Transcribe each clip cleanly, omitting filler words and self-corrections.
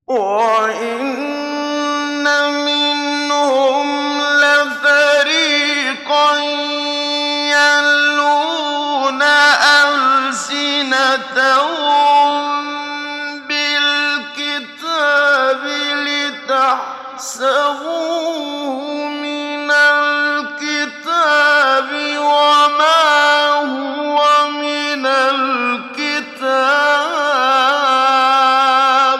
وَإِنَّ مِنْهُمْ لَفَرِيقًا يَلْوُونَ أَلْسِنَتَهُم بِالْكِتَابِ لِتَحْسَبُوهُ مِنَ الْكِتَابِ وَمَا هُوَ مِنَ الْكِتَابِ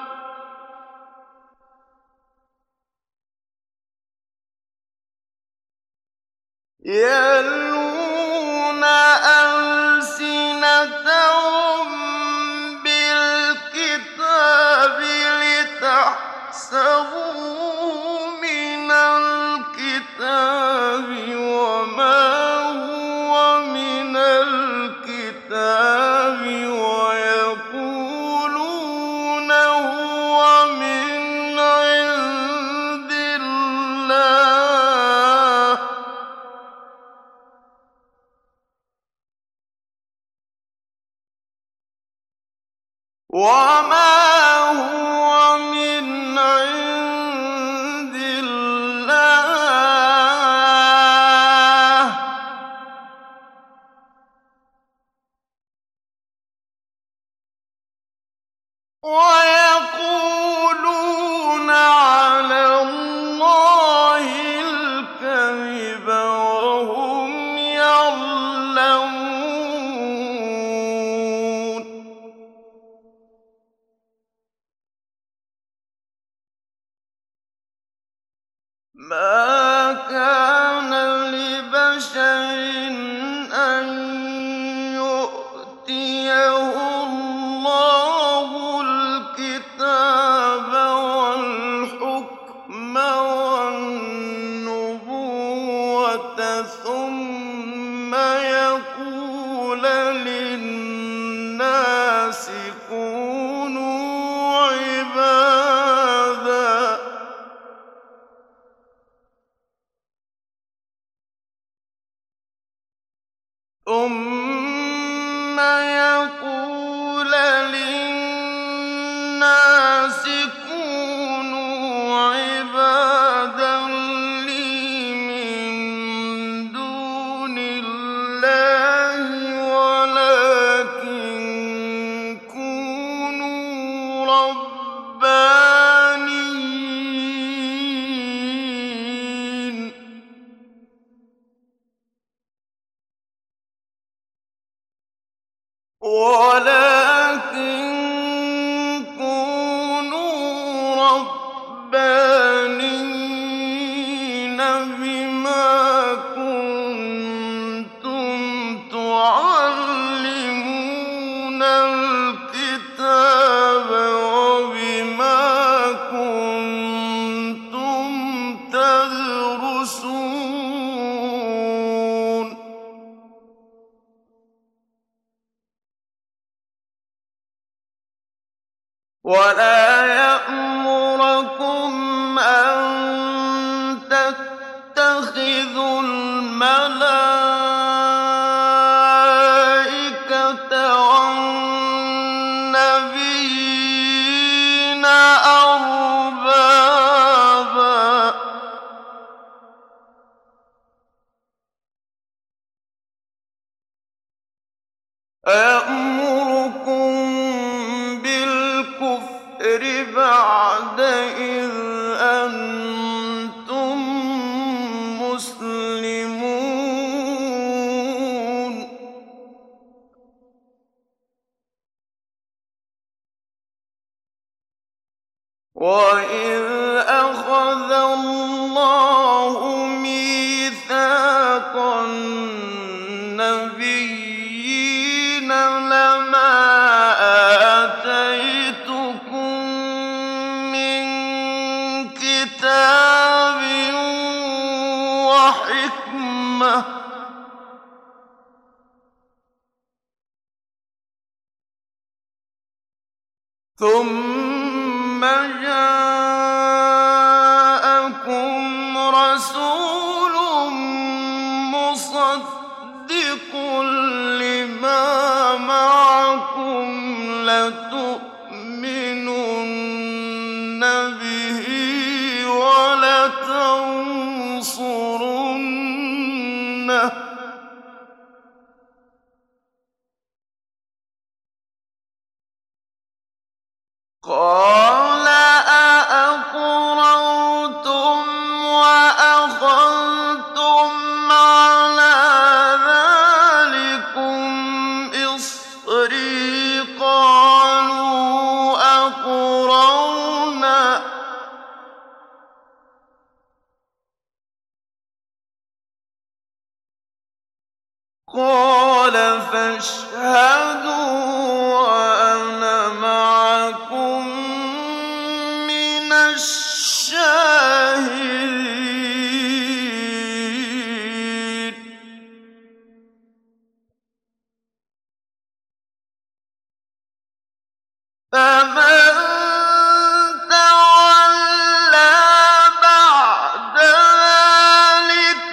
يَلْوُونَ أَلْسِنَتَهُم بِالْكِتَابِ لِتَحْسَبُوهُ مِنَ الْكِتَابِ وَمَا هُوَ مِنَ الْكِتَابِ وَيَقُولُونَ هُوَ مِنْ عِندِ اللَّهِ وَمَا هُوَ مِنْ عِندِ اللَّهِ وَيَقُولُونَ عَلَى اللَّهِ الْكَذِبَ وَهُمْ يَعْلَمُونَ مَا كَانَ لِبَشَرٍ أَن يُؤْتِيَهُ اللَّهُ الْكِتَابَ وَالْحُكْمَ وَالنُّبُوَّةَ ثُمَّ يَقُولَ لِلنَّاسِ كُونُوا عِبَادًا لِّي مِن دُونِ اللَّهِ وَلَٰكِن كُونُوا رَبَّانِيِّينَ بِمَا كُنتُمْ تُعَلِّمُونَ الْكِتَابَ وَبِمَا كُنتُمْ تَدْرُسُونَ وَلَا يَأْمُرَكُمْ أَن تَتَّخِذُوا الْمَلَائِكَةَ وَالنَّبِيِّينَ أَرْبَابًا أَيَأْمُرُكُم بِالْكُفْرِ بَعْدَ إِذْ أَنتُم مُّسْلِمُونَ وَإِذْ أَخَذَ اللَّهُ مِيثَاقَ النَّبِيِّينَ لَمَا آتَيْتُكُم مِّن كِتَابٍ وَحِكْمَةٍ ثُمَّ جَاءَكُمْ رَسُولٌ مُّصَدِّقٌ لِّمَا مَعَكُمْ لَتُؤْمِنُنَّ به ولتنصرنه قال أأقررتم وأخذتم على ذلكم إصري قالوا أقررنا قال فاشهدوا وأنا معكم من الشاهدين فمن تولى بعد ذلك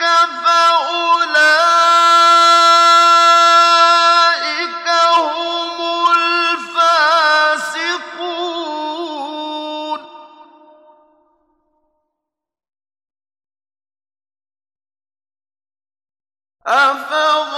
فأولئك هم الفاسقون أفغير